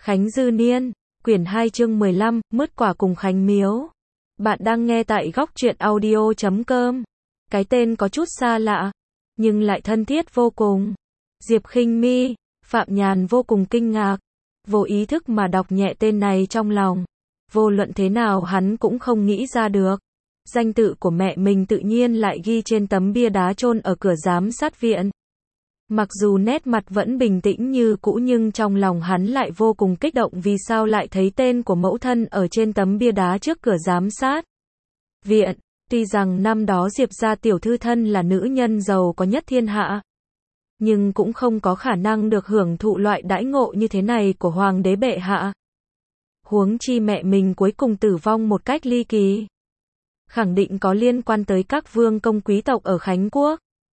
Khánh Dư Niên, quyển 2 chương 15, mứt quả cùng Khánh Miếu. Bạn đang nghe tại góc truyện audio.com. Cái tên có chút xa lạ, nhưng lại thân thiết vô cùng. Diệp Khinh Mi, Phạm Nhàn vô cùng kinh ngạc, vô ý thức mà đọc nhẹ tên này trong lòng. Vô luận thế nào hắn cũng không nghĩ ra được. Danh tự của mẹ mình tự nhiên lại ghi trên tấm bia đá chôn ở cửa giám sát viện. Mặc dù nét mặt vẫn bình tĩnh như cũ nhưng trong lòng hắn lại vô cùng kích động vì sao lại thấy tên của mẫu thân ở trên tấm bia đá trước cửa giám sát viện. Tuy rằng năm đó Diệp gia tiểu thư thân là nữ nhân giàu có nhất thiên hạ, nhưng cũng không có khả năng được hưởng thụ loại đãi ngộ như thế này của hoàng đế bệ hạ. Huống chi mẹ mình cuối cùng tử vong một cách ly kỳ, khẳng định có liên quan tới các vương công quý tộc ở Khánh Quốc.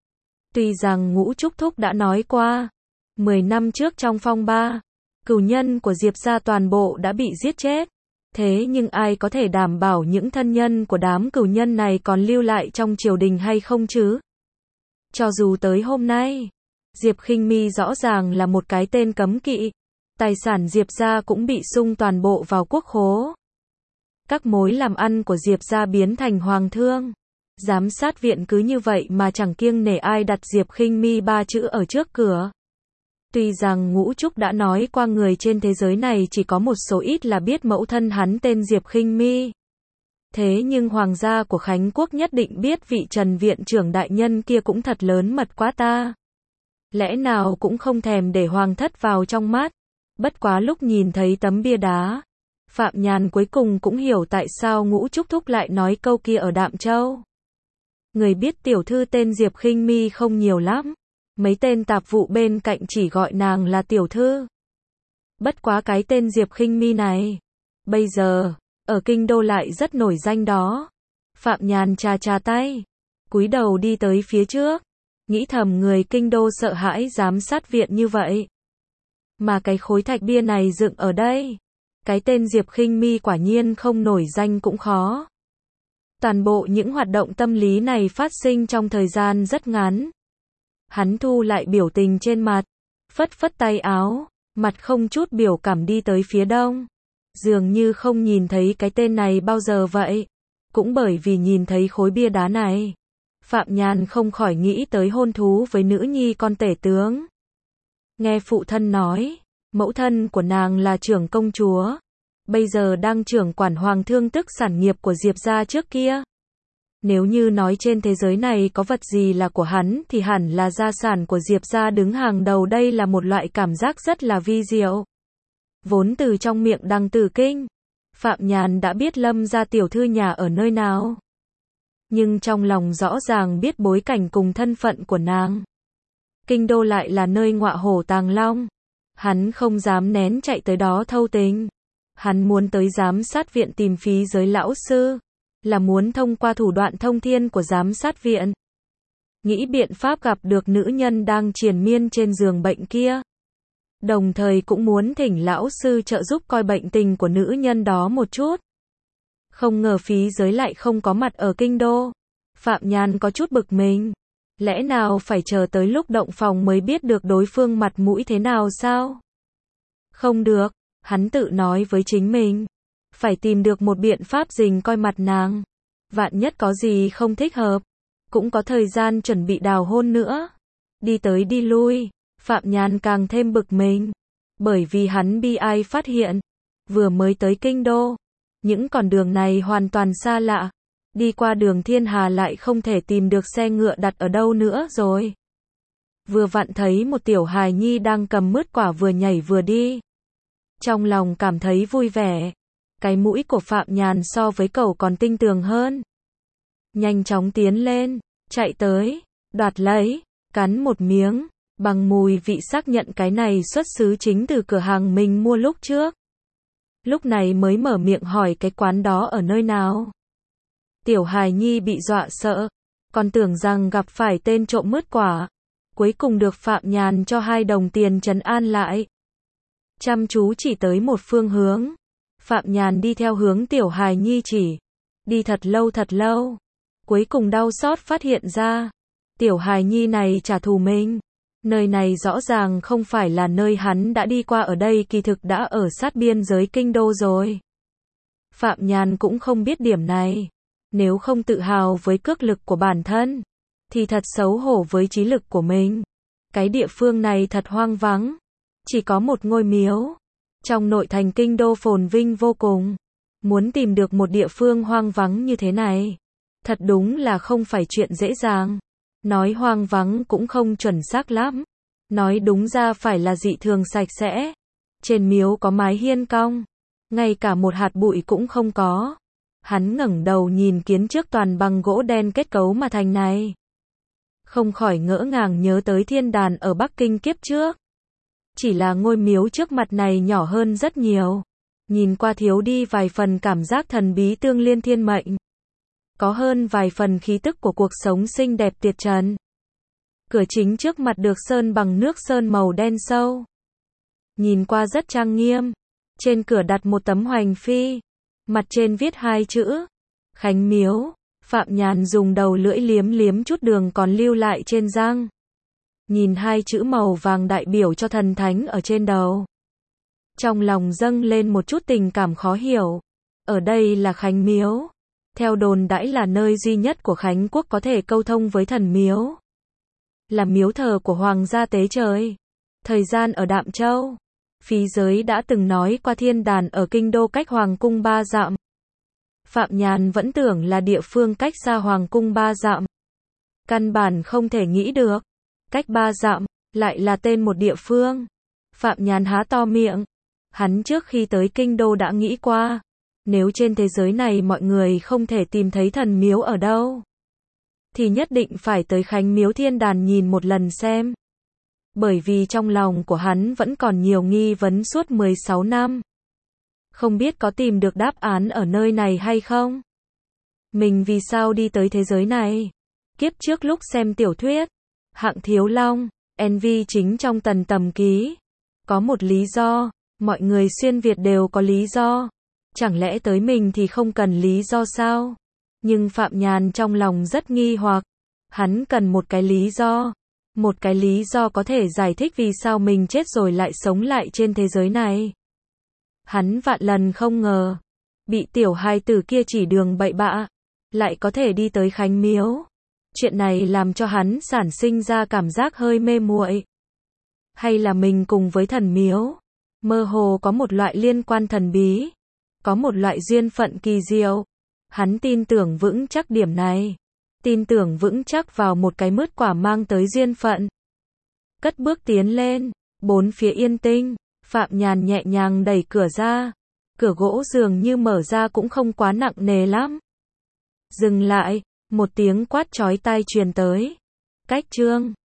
Tuy rằng Ngũ Trúc Thúc đã nói qua, 10 năm trước trong phong ba, cửu nhân của Diệp gia toàn bộ đã bị giết chết. Thế nhưng ai có thể đảm bảo những thân nhân của đám cửu nhân này còn lưu lại trong triều đình hay không chứ? Cho dù tới hôm nay, Diệp Khinh Mi rõ ràng là một cái tên cấm kỵ, tài sản Diệp gia cũng bị sung toàn bộ vào quốc khố. Các mối làm ăn của Diệp gia biến thành hoàng thương. Giám sát viện cứ như vậy mà chẳng kiêng nể ai đặt Diệp Khinh Mi 3 chữ ở trước cửa. Tuy rằng Ngũ Trúc đã nói qua người trên thế giới này chỉ có một số ít là biết mẫu thân hắn tên Diệp Khinh Mi. Thế nhưng hoàng gia của Khánh Quốc nhất định biết vị Trần viện trưởng đại nhân kia cũng thật lớn mật quá ta. Lẽ nào cũng không thèm để hoàng thất vào trong mắt. Bất quá lúc nhìn thấy tấm bia đá, Phạm Nhàn cuối cùng cũng hiểu tại sao Ngũ Trúc Thúc lại nói câu kia ở Đạm Châu. Người biết tiểu thư tên Diệp Khinh Mi không nhiều lắm. Mấy tên tạp vụ bên cạnh chỉ gọi nàng là tiểu thư. Bất quá cái tên Diệp Khinh Mi này, bây giờ, ở kinh đô lại rất nổi danh đó. Phạm Nhàn chà tay, cúi đầu đi tới phía trước, nghĩ thầm người kinh đô sợ hãi giám sát viện như vậy. Mà cái khối thạch bia này dựng ở đây, cái tên Diệp Khinh Mi quả nhiên không nổi danh cũng khó. Toàn bộ những hoạt động tâm lý này phát sinh trong thời gian rất ngắn. Hắn thu lại biểu tình trên mặt, phất phất tay áo, mặt không chút biểu cảm đi tới phía đông. Dường như không nhìn thấy cái tên này bao giờ vậy. Cũng bởi vì nhìn thấy khối bia đá này, Phạm Nhàn không khỏi nghĩ tới hôn thú với nữ nhi con tể tướng. Nghe phụ thân nói, mẫu thân của nàng là trưởng công chúa, bây giờ đang trưởng quản hoàng thương tức sản nghiệp của Diệp gia trước kia. Nếu như nói trên thế giới này có vật gì là của hắn thì hẳn là gia sản của Diệp gia đứng hàng đầu. Đây là một loại cảm giác rất là vi diệu. Vốn từ trong miệng Đằng Tử Kinh, Phạm Nhàn đã biết Lâm gia tiểu thư nhà ở nơi nào. Nhưng trong lòng rõ ràng biết bối cảnh cùng thân phận của nàng. Kinh đô lại là nơi ngọa hổ tàng long. Hắn không dám nén chạy tới đó thâu tình. Hắn muốn tới giám sát viện tìm phí giới lão sư, là muốn thông qua thủ đoạn thông thiên của giám sát viện, nghĩ biện pháp gặp được nữ nhân đang triền miên trên giường bệnh kia. Đồng thời cũng muốn thỉnh lão sư trợ giúp coi bệnh tình của nữ nhân đó một chút. Không ngờ phí giới lại không có mặt ở kinh đô. Phạm Nhàn có chút bực mình. Lẽ nào phải chờ tới lúc động phòng mới biết được đối phương mặt mũi thế nào sao? Không được, hắn tự nói với chính mình. Phải tìm được một biện pháp rình coi mặt nàng. Vạn nhất có gì không thích hợp, cũng có thời gian chuẩn bị đào hôn nữa. Đi tới đi lui, Phạm Nhàn càng thêm bực mình. Bởi vì hắn bi ai phát hiện, vừa mới tới kinh đô, những con đường này hoàn toàn xa lạ. Đi qua đường Thiên Hà lại không thể tìm được xe ngựa đặt ở đâu nữa rồi. Vừa vặn thấy một tiểu hài nhi đang cầm mứt quả vừa nhảy vừa đi. Trong lòng cảm thấy vui vẻ. Cái mũi của Phạm Nhàn so với cậu còn tinh tường hơn. Nhanh chóng tiến lên, chạy tới, đoạt lấy, cắn một miếng, bằng mùi vị xác nhận cái này xuất xứ chính từ cửa hàng mình mua lúc trước. Lúc này mới mở miệng hỏi cái quán đó ở nơi nào. Tiểu hài nhi bị dọa sợ, còn tưởng rằng gặp phải tên trộm mứt quả. Cuối cùng được Phạm Nhàn cho 2 đồng tiền trấn an lại. Chăm chú chỉ tới một phương hướng. Phạm Nhàn đi theo hướng tiểu hài nhi chỉ. Đi thật lâu. Cuối cùng đau xót phát hiện ra. Tiểu hài nhi này trả thù mình. Nơi này rõ ràng không phải là nơi hắn đã đi qua, ở đây kỳ thực đã ở sát biên giới kinh đô rồi. Phạm Nhàn cũng không biết điểm này. Nếu không tự hào với cước lực của bản thân, thì thật xấu hổ với trí lực của mình. Cái địa phương này thật hoang vắng. Chỉ có một ngôi miếu. Trong nội thành kinh đô phồn vinh vô cùng. Muốn tìm được một địa phương hoang vắng như thế này, thật đúng là không phải chuyện dễ dàng. Nói hoang vắng cũng không chuẩn xác lắm. Nói đúng ra phải là dị thường sạch sẽ. Trên miếu có mái hiên cong. Ngay cả một hạt bụi cũng không có. Hắn ngẩng đầu nhìn kiến trước toàn bằng gỗ đen kết cấu mà thành này. Không khỏi ngỡ ngàng nhớ tới thiên đàn ở Bắc Kinh kiếp trước. Chỉ là ngôi miếu trước mặt này nhỏ hơn rất nhiều. Nhìn qua thiếu đi vài phần cảm giác thần bí tương liên thiên mệnh. Có hơn vài phần khí tức của cuộc sống xinh đẹp tuyệt trần. Cửa chính trước mặt được sơn bằng nước sơn màu đen sâu. Nhìn qua rất trang nghiêm. Trên cửa đặt một tấm hoành phi. Mặt trên viết hai chữ Khánh Miếu. Phạm Nhàn dùng đầu lưỡi liếm liếm chút đường còn lưu lại trên răng. Nhìn hai chữ màu vàng đại biểu cho thần thánh ở trên đầu. Trong lòng dâng lên một chút tình cảm khó hiểu. Ở đây là Khánh Miếu. Theo đồn đãi là nơi duy nhất của Khánh Quốc có thể câu thông với thần miếu. Là miếu thờ của Hoàng gia tế trời. Thời gian ở Đạm Châu. Phí Giới đã từng nói qua thiên đàn ở kinh đô cách Hoàng cung 3 dặm. Phạm Nhàn vẫn tưởng là địa phương cách xa Hoàng cung 3 dặm. Căn bản không thể nghĩ được. Cách 3 dặm, lại là tên một địa phương. Phạm Nhàn há to miệng. Hắn trước khi tới kinh đô đã nghĩ qua. Nếu trên thế giới này mọi người không thể tìm thấy thần miếu ở đâu, thì nhất định phải tới Khánh Miếu thiên đàn nhìn một lần xem. Bởi vì trong lòng của hắn vẫn còn nhiều nghi vấn suốt 16 năm. Không biết có tìm được đáp án ở nơi này hay không? Mình vì sao đi tới thế giới này? Kiếp trước lúc xem tiểu thuyết Hạng Thiếu Long, NV chính trong Tần Tầm Ký, có một lý do. Mọi người xuyên Việt đều có lý do. Chẳng lẽ tới mình thì không cần lý do sao? Nhưng Phạm Nhàn trong lòng rất nghi hoặc. Hắn cần một cái lý do. Một cái lý do có thể giải thích vì sao mình chết rồi lại sống lại trên thế giới này. Hắn vạn lần không ngờ. Bị tiểu hài tử kia chỉ đường bậy bạ. Lại có thể đi tới Khánh Miếu. Chuyện này làm cho hắn sản sinh ra cảm giác hơi mê muội. Hay là mình cùng với thần miếu mơ hồ có một loại liên quan thần bí. Có một loại duyên phận kỳ diệu. Hắn tin tưởng vững chắc điểm này. Tin tưởng vững chắc vào một cái mứt quả mang tới duyên phận. Cất bước tiến lên. Bốn phía yên tĩnh. Phạm Nhàn nhẹ nhàng đẩy cửa ra. Cửa gỗ dường như mở ra cũng không quá nặng nề lắm. Dừng lại. Một tiếng quát chói tai truyền tới. Cách chương.